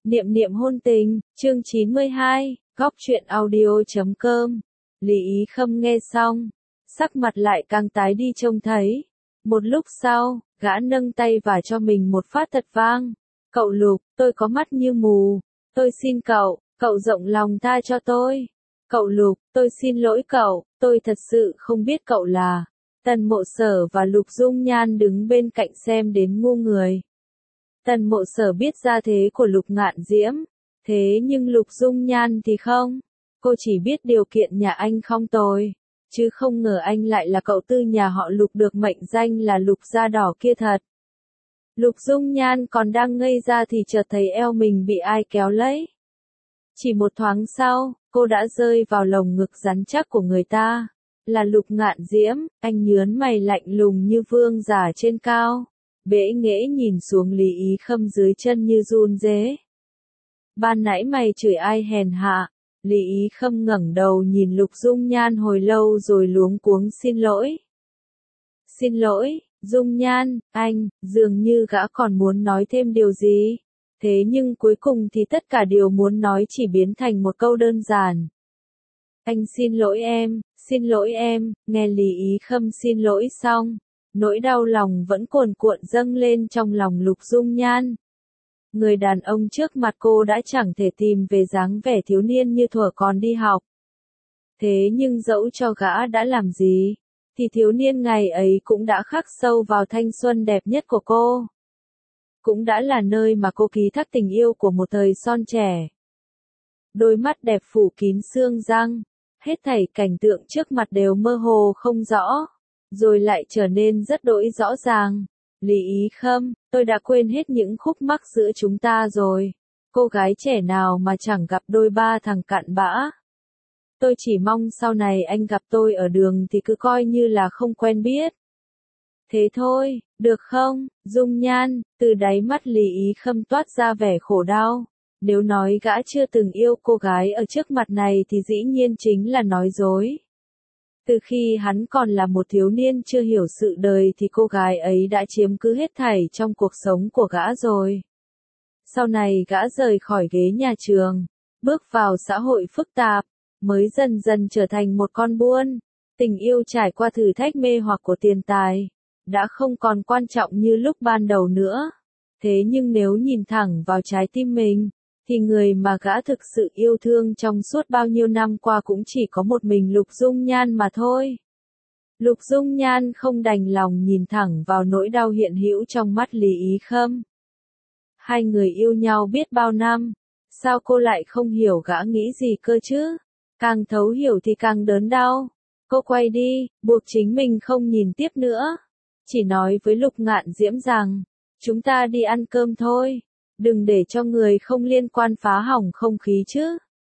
Niệm niệm hôn tình, chương 92, góc truyện audio.com. Lý Ý Khâm nghe xong, sắc mặt lại càng tái đi trông thấy. Một lúc sau, gã nâng tay và cho mình một phát thật vang. Cậu Lục, tôi có mắt như mù. Tôi xin cậu, cậu rộng lòng tha cho tôi. Cậu Lục, tôi xin lỗi cậu, tôi thật sự không biết cậu là. Tần Mộ Sở và Lục Dung Nhan đứng bên cạnh xem đến ngu người. Tần Mộ Sở biết gia thế của Lục Ngạn Diễm, thế nhưng Lục Dung Nhan thì không. Cô chỉ biết điều kiện nhà anh không tồi, chứ không ngờ anh lại là cậu tư nhà họ Lục được mệnh danh là Lục da đỏ kia thật. Lục Dung Nhan còn đang ngây ra thì chợt thấy eo mình bị ai kéo lấy. Chỉ một thoáng sau, cô đã rơi vào lồng ngực rắn chắc của người ta. Là Lục Ngạn Diễm, anh nhớn mày lạnh lùng như vương giả trên cao. Bẽ nghễ nhìn xuống Lý Ý Khâm dưới chân như run rế. Ban nãy mày chửi ai hèn hạ? Lý Ý Khâm ngẩng đầu nhìn Lục Dung Nhan hồi lâu rồi luống cuống xin lỗi. Xin lỗi, Dung Nhan, anh, dường như gã còn muốn nói thêm điều gì. Thế nhưng cuối cùng thì tất cả điều muốn nói chỉ biến thành một câu đơn giản. Anh xin lỗi em, nghe Lý Ý Khâm xin lỗi xong. Nỗi đau lòng vẫn cuồn cuộn dâng lên trong lòng Lục Dung Nhan. Người đàn ông trước mặt cô đã chẳng thể tìm về dáng vẻ thiếu niên như thuở còn đi học. Thế nhưng dẫu cho gã đã làm gì, thì thiếu niên ngày ấy cũng đã khắc sâu vào thanh xuân đẹp nhất của cô. Cũng đã là nơi mà cô ký thác tình yêu của một thời son trẻ. Đôi mắt đẹp phủ kín xương răng, hết thảy cảnh tượng trước mặt đều mơ hồ không rõ. Rồi lại trở nên rất đỗi rõ ràng. Lý Ý Khâm, tôi đã quên hết những khúc mắc giữa chúng ta rồi. Cô gái trẻ nào mà chẳng gặp đôi ba thằng cặn bã. Tôi chỉ mong sau này anh gặp tôi ở đường thì cứ coi như là không quen biết. Thế thôi, được không, Dung Nhan? Từ đáy mắt Lý Ý Khâm toát ra vẻ khổ đau. Nếu nói gã chưa từng yêu cô gái ở trước mặt này thì dĩ nhiên chính là nói dối. Từ khi hắn còn là một thiếu niên chưa hiểu sự đời thì cô gái ấy đã chiếm cứ hết thảy trong cuộc sống của gã rồi. Sau này gã rời khỏi ghế nhà trường, bước vào xã hội phức tạp, mới dần dần trở thành một con buôn. Tình yêu trải qua thử thách mê hoặc của tiền tài, đã không còn quan trọng như lúc ban đầu nữa. Thế nhưng nếu nhìn thẳng vào trái tim mình, thì người mà gã thực sự yêu thương trong suốt bao nhiêu năm qua cũng chỉ có một mình Lục Dung Nhan mà thôi. Lục Dung Nhan không đành lòng nhìn thẳng vào nỗi đau hiện hữu trong mắt Lý Ý Khâm. Hai người yêu nhau biết bao năm, sao cô lại không hiểu gã nghĩ gì cơ chứ? Càng thấu hiểu thì càng đớn đau. Cô quay đi, buộc chính mình không nhìn tiếp nữa. Chỉ nói với Lục Ngạn Diễm rằng, chúng ta đi ăn cơm thôi. Đừng để cho người không liên quan phá hỏng không khí chứ.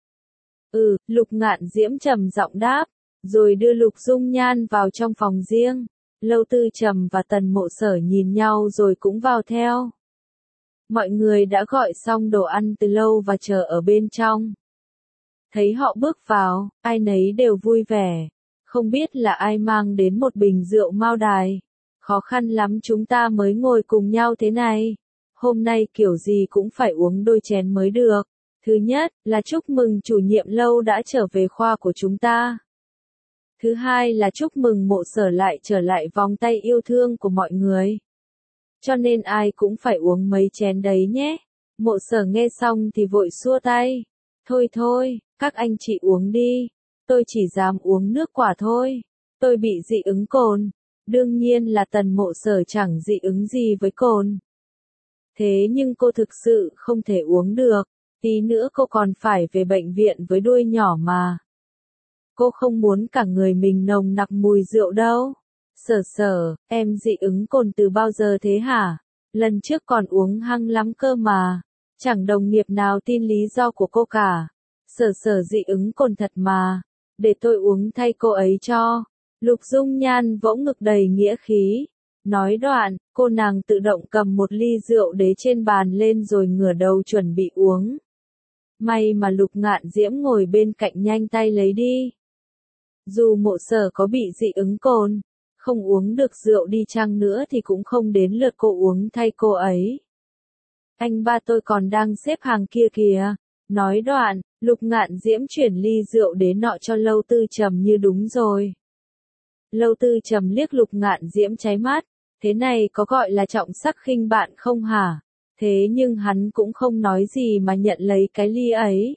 Lục Ngạn Diễm trầm giọng đáp, rồi đưa Lục Dung Nhan vào trong phòng riêng. Lâu Tư Trầm và Tần Mộ Sở nhìn nhau rồi cũng vào theo. Mọi người đã gọi xong đồ ăn từ lâu và chờ ở bên trong. Thấy họ bước vào, ai nấy đều vui vẻ. Không biết là ai mang đến một bình rượu Mao Đài. Khó khăn lắm chúng ta mới ngồi cùng nhau thế này. Hôm nay kiểu gì cũng phải uống đôi chén mới được. Thứ nhất, là chúc mừng chủ nhiệm Lâu đã trở về khoa của chúng ta. Thứ hai là chúc mừng Mộ Sở lại trở lại vòng tay yêu thương của mọi người. Cho nên ai cũng phải uống mấy chén đấy nhé. Mộ Sở nghe xong thì vội xua tay. Thôi thôi, các anh chị uống đi. Tôi chỉ dám uống nước quả thôi. Tôi bị dị ứng cồn. Đương nhiên là Tần Mộ Sở chẳng dị ứng gì với cồn. Thế nhưng cô thực sự không thể uống được, tí nữa cô còn phải về bệnh viện với đuôi nhỏ mà. Cô không muốn cả người mình nồng nặc mùi rượu đâu. Sở, em dị ứng cồn từ bao giờ thế hả? Lần trước còn uống hăng lắm cơ mà. Chẳng đồng nghiệp nào tin lý do của cô cả. Sở dị ứng cồn thật mà. Để tôi uống thay cô ấy cho. Lục Dung Nhan vỗ ngực đầy nghĩa khí. Nói đoạn, cô nàng tự động cầm một ly rượu đế trên bàn lên rồi ngửa đầu chuẩn bị uống. May mà Lục Ngạn Diễm ngồi bên cạnh nhanh tay lấy đi. Dù Mộ Sở có bị dị ứng cồn, không uống được rượu đi chăng nữa thì cũng không đến lượt cô uống thay cô ấy. anh ba tôi còn đang xếp hàng kia kìa. Nói đoạn, Lục Ngạn Diễm chuyển ly rượu đến nọ cho Lâu Tư Trầm như đúng rồi. Lâu Tư Trầm liếc Lục Ngạn Diễm cháy mắt, thế này có gọi là trọng sắc khinh bạn không hả? Thế nhưng hắn cũng không nói gì mà nhận lấy cái ly ấy.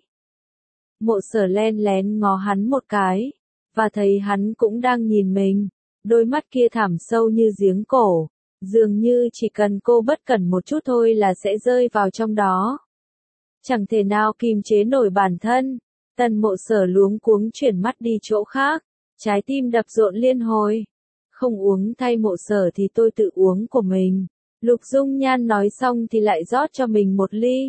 Mộ Sở len lén ngó hắn một cái, và thấy hắn cũng đang nhìn mình, đôi mắt kia thẳm sâu như giếng cổ, dường như chỉ cần cô bất cẩn một chút thôi là sẽ rơi vào trong đó. Chẳng thể nào kìm chế nổi bản thân, Tần Mộ Sở luống cuống chuyển mắt đi chỗ khác, trái tim đập rộn liên hồi. Không uống thay Mộ Sở thì tôi tự uống của mình. Lục Dung Nhan nói xong thì lại rót cho mình một ly.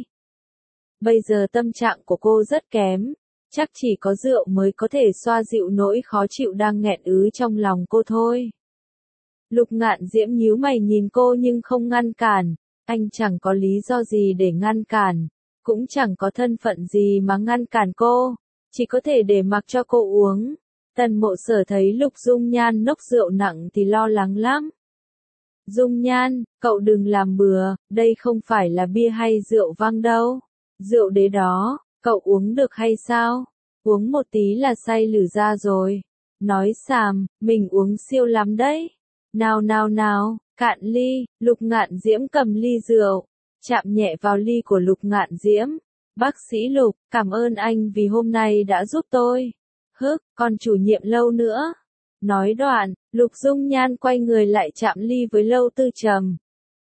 Bây giờ tâm trạng của cô rất kém, chắc chỉ có rượu mới có thể xoa dịu nỗi khó chịu đang nghẹn ứ trong lòng cô thôi. Lục Ngạn Diễm nhíu mày nhìn cô nhưng không ngăn cản, anh chẳng có lý do gì để ngăn cản, cũng chẳng có thân phận gì mà ngăn cản cô, chỉ có thể để mặc cho cô uống. Tần Mộ Sở thấy Lục Dung Nhan nốc rượu nặng thì lo lắng lắm. Dung Nhan, cậu đừng làm bừa, đây không phải là bia hay rượu vang đâu. Rượu đế đó, cậu uống được hay sao? Uống một tí là say lử ra rồi. Nói xàm, mình uống siêu lắm đấy. Nào nào nào, cạn ly, Lục Ngạn Diễm cầm ly rượu, chạm nhẹ vào ly của Lục Ngạn Diễm. Bác sĩ Lục, cảm ơn anh vì hôm nay đã giúp tôi. Hức, còn chủ nhiệm Lâu nữa. Nói đoạn, Lục Dung Nhan quay người lại chạm ly với Lâu Tư Trầm.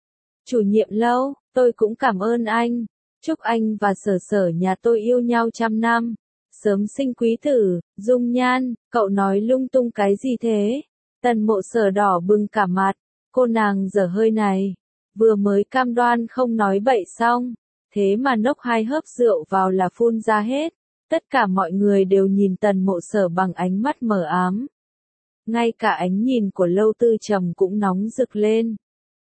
Chủ nhiệm Lâu, tôi cũng cảm ơn anh. Chúc anh và Sở Sở nhà tôi yêu nhau 100 năm. Sớm sinh quý tử. Dung Nhan, cậu nói lung tung cái gì thế? Tần Mộ Sở đỏ bừng cả mặt. Cô nàng dở hơi này. Vừa mới cam đoan không nói bậy xong. Thế mà nốc 2 hớp rượu vào là phun ra hết. Tất cả mọi người đều nhìn Tần Mộ Sở bằng ánh mắt mờ ám. Ngay cả ánh nhìn của Lâu Tư Trầm cũng nóng rực lên.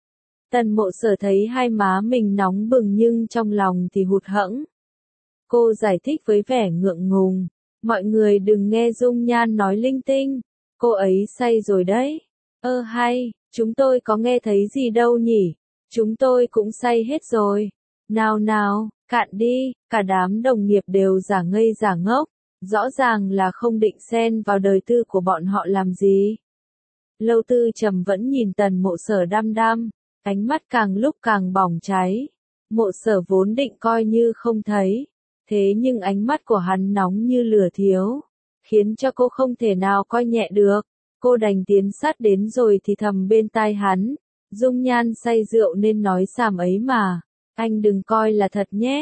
Tần Mộ Sở thấy hai má mình nóng bừng nhưng trong lòng thì hụt hẫng. Cô giải thích với vẻ ngượng ngùng. Mọi người đừng nghe Dung Nhan nói linh tinh. Cô ấy say rồi đấy. Hay, chúng tôi có nghe thấy gì đâu nhỉ? Chúng tôi cũng say hết rồi. Nào nào, cạn đi, cả đám đồng nghiệp đều giả ngây giả ngốc. Rõ ràng là không định xen vào đời tư của bọn họ làm gì. Lâu Tư Trầm vẫn nhìn Tần Mộ Sở đăm đăm, ánh mắt càng lúc càng bỏng cháy. Mộ Sở vốn định coi như không thấy, thế nhưng ánh mắt của hắn nóng như lửa thiêu, khiến cho cô không thể nào coi nhẹ được. Cô đành tiến sát đến rồi thì thầm bên tai hắn, Dung Nhan say rượu nên nói xàm ấy mà, anh đừng coi là thật nhé.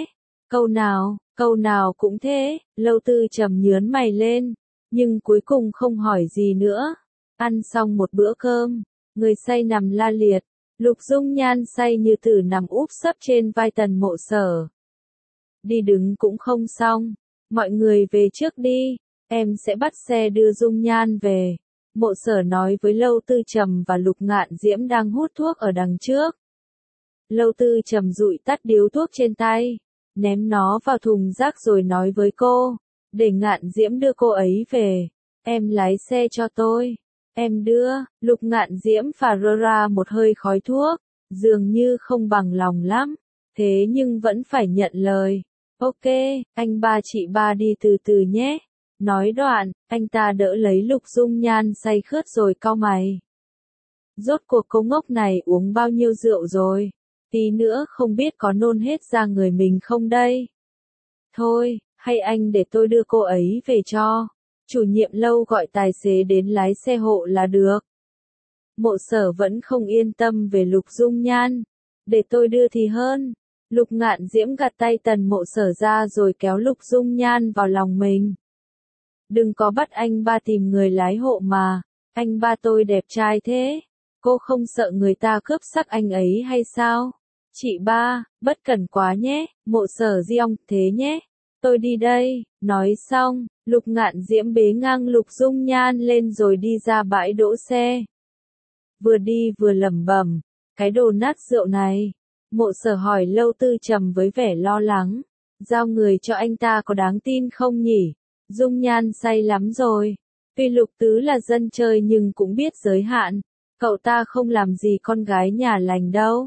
Câu nào cũng thế. Lâu Tư Trầm nhướng mày lên, nhưng cuối cùng không hỏi gì nữa. Ăn xong một bữa cơm, người say nằm la liệt, Lục Dung Nhan say như tử nằm úp sấp trên vai Tần Mộ Sở. Đi đứng cũng không xong, mọi người về trước đi, em sẽ bắt xe đưa Dung Nhan về. Mộ Sở nói với Lâu Tư Trầm và Lục Ngạn Diễm đang hút thuốc ở đằng trước. Lâu Tư Trầm dụi tắt điếu thuốc trên tay, ném nó vào thùng rác rồi nói với cô, để Ngạn Diễm đưa cô ấy về, em lái xe cho tôi, em đưa. Lục Ngạn Diễm phà rơ ra một hơi khói thuốc, dường như không bằng lòng lắm, thế nhưng vẫn phải nhận lời. Ok, anh ba chị ba đi từ từ nhé. Nói đoạn, anh ta đỡ lấy Lục Dung Nhan say khướt rồi cau mày. Rốt cuộc cô ngốc này uống bao nhiêu rượu rồi? Tí nữa không biết có nôn hết ra người mình không đây. Thôi, hay anh để tôi đưa cô ấy về cho. Chủ nhiệm Lâu gọi tài xế đến lái xe hộ là được. Mộ Sở vẫn không yên tâm về Lục Dung Nhan. Để tôi đưa thì hơn. Lục Ngạn Diễm gạt tay Tần Mộ Sở ra rồi kéo Lục Dung Nhan vào lòng mình. Đừng có bắt anh ba tìm người lái hộ mà. Anh ba tôi đẹp trai thế. Cô không sợ người ta cướp sắc anh ấy hay sao? Chị ba, bất cẩn quá nhé. Mộ Sở Diong, thế nhé. Tôi đi đây. Nói xong, Lục Ngạn Diễm bế ngang Lục Dung Nhan lên rồi đi ra bãi đỗ xe. Vừa đi vừa lẩm bẩm, cái đồ nát rượu này. Mộ Sở hỏi Lâu Tư Trầm với vẻ lo lắng, giao người cho anh ta có đáng tin không nhỉ? Dung Nhan say lắm rồi. Tuy Lục Tứ là dân chơi nhưng cũng biết giới hạn. Cậu ta không làm gì con gái nhà lành đâu.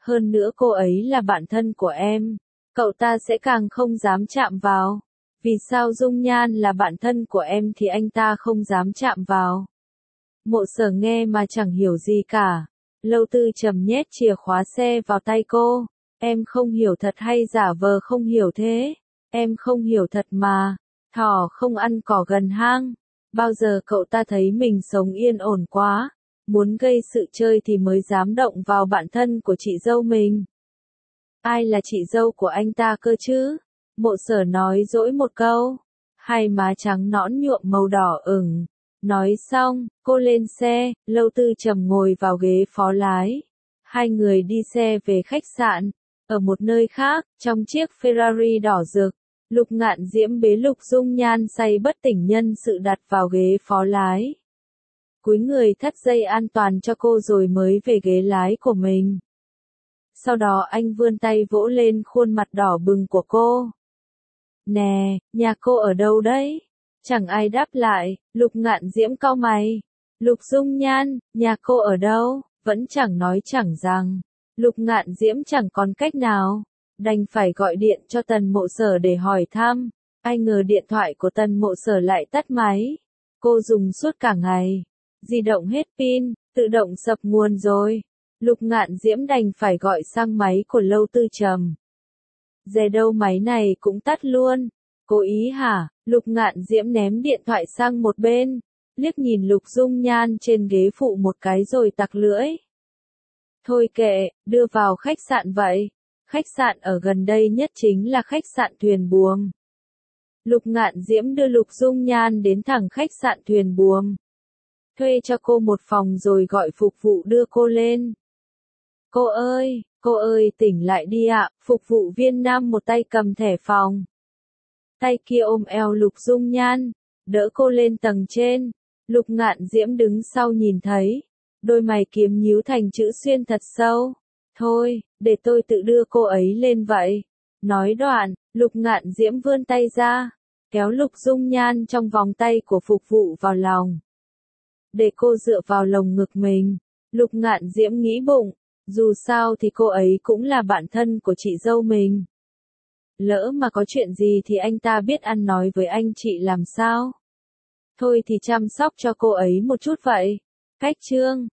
Hơn nữa cô ấy là bạn thân của em. Cậu ta sẽ càng không dám chạm vào. Vì sao Dung Nhan là bạn thân của em thì anh ta không dám chạm vào? Mộ Sở nghe mà chẳng hiểu gì cả. Lâu Tư Trầm nhét chìa khóa xe vào tay cô. Em không hiểu thật hay giả vờ không hiểu thế? Em không hiểu thật mà. Thỏ không ăn cỏ gần hang. Bao giờ cậu ta thấy mình sống yên ổn quá, muốn gây sự chơi thì mới dám động vào bạn thân của chị dâu mình. Ai là chị dâu của anh ta cơ chứ? Mộ Sở nói dỗi một câu. Hai má trắng nõn nhuộm màu đỏ ửng. Nói xong, cô lên xe, Lâu Tư Trầm ngồi vào ghế phó lái. Hai người đi xe về khách sạn. Ở một nơi khác, trong chiếc Ferrari đỏ rực, Lục Ngạn Diễm bế Lục Dung Nhan say bất tỉnh nhân sự đặt vào ghế phó lái. Cúi người thắt dây an toàn cho cô rồi mới về ghế lái của mình. Sau đó anh vươn tay vỗ lên khuôn mặt đỏ bừng của cô. Nè, nhà cô ở đâu đấy? Chẳng ai đáp lại, Lục Ngạn Diễm cau mày. Lục Dung Nhan, nhà cô ở đâu? Vẫn chẳng nói chẳng rằng. Lục Ngạn Diễm chẳng còn cách nào, đành phải gọi điện cho Tần Mộ Sở để hỏi thăm. Ai ngờ điện thoại của Tần Mộ Sở lại tắt máy. Cô dùng suốt cả ngày. Di động hết pin, tự động sập nguồn rồi. Lục Ngạn Diễm đành phải gọi sang máy của Lâu Tư Trầm. Dè đâu máy này cũng tắt luôn. Cố ý hả? Lục Ngạn Diễm ném điện thoại sang một bên, liếc nhìn Lục Dung Nhan trên ghế phụ một cái rồi tặc lưỡi. Thôi kệ, đưa vào khách sạn vậy. Khách sạn ở gần đây nhất chính là khách sạn Thuyền Buồm. Lục Ngạn Diễm đưa Lục Dung Nhan đến thẳng khách sạn Thuyền Buồm. Thuê cho cô một phòng rồi gọi phục vụ đưa cô lên. Cô ơi tỉnh lại đi ạ, phục vụ viên nam một tay cầm thẻ phòng. Tay kia ôm eo Lục Dung Nhan, đỡ cô lên tầng trên. Lục Ngạn Diễm đứng sau nhìn thấy, đôi mày kiếm nhíu thành chữ xuyên thật sâu. Thôi, để tôi tự đưa cô ấy lên vậy. Nói đoạn, Lục Ngạn Diễm vươn tay ra, kéo Lục Dung Nhan trong vòng tay của phục vụ vào lòng. Để cô dựa vào lồng ngực mình. Lục Ngạn Diễm nghĩ bụng, dù sao thì cô ấy cũng là bạn thân của chị dâu mình. Lỡ mà có chuyện gì thì anh ta biết ăn nói với anh chị làm sao? Thôi thì chăm sóc cho cô ấy một chút vậy. Cách chương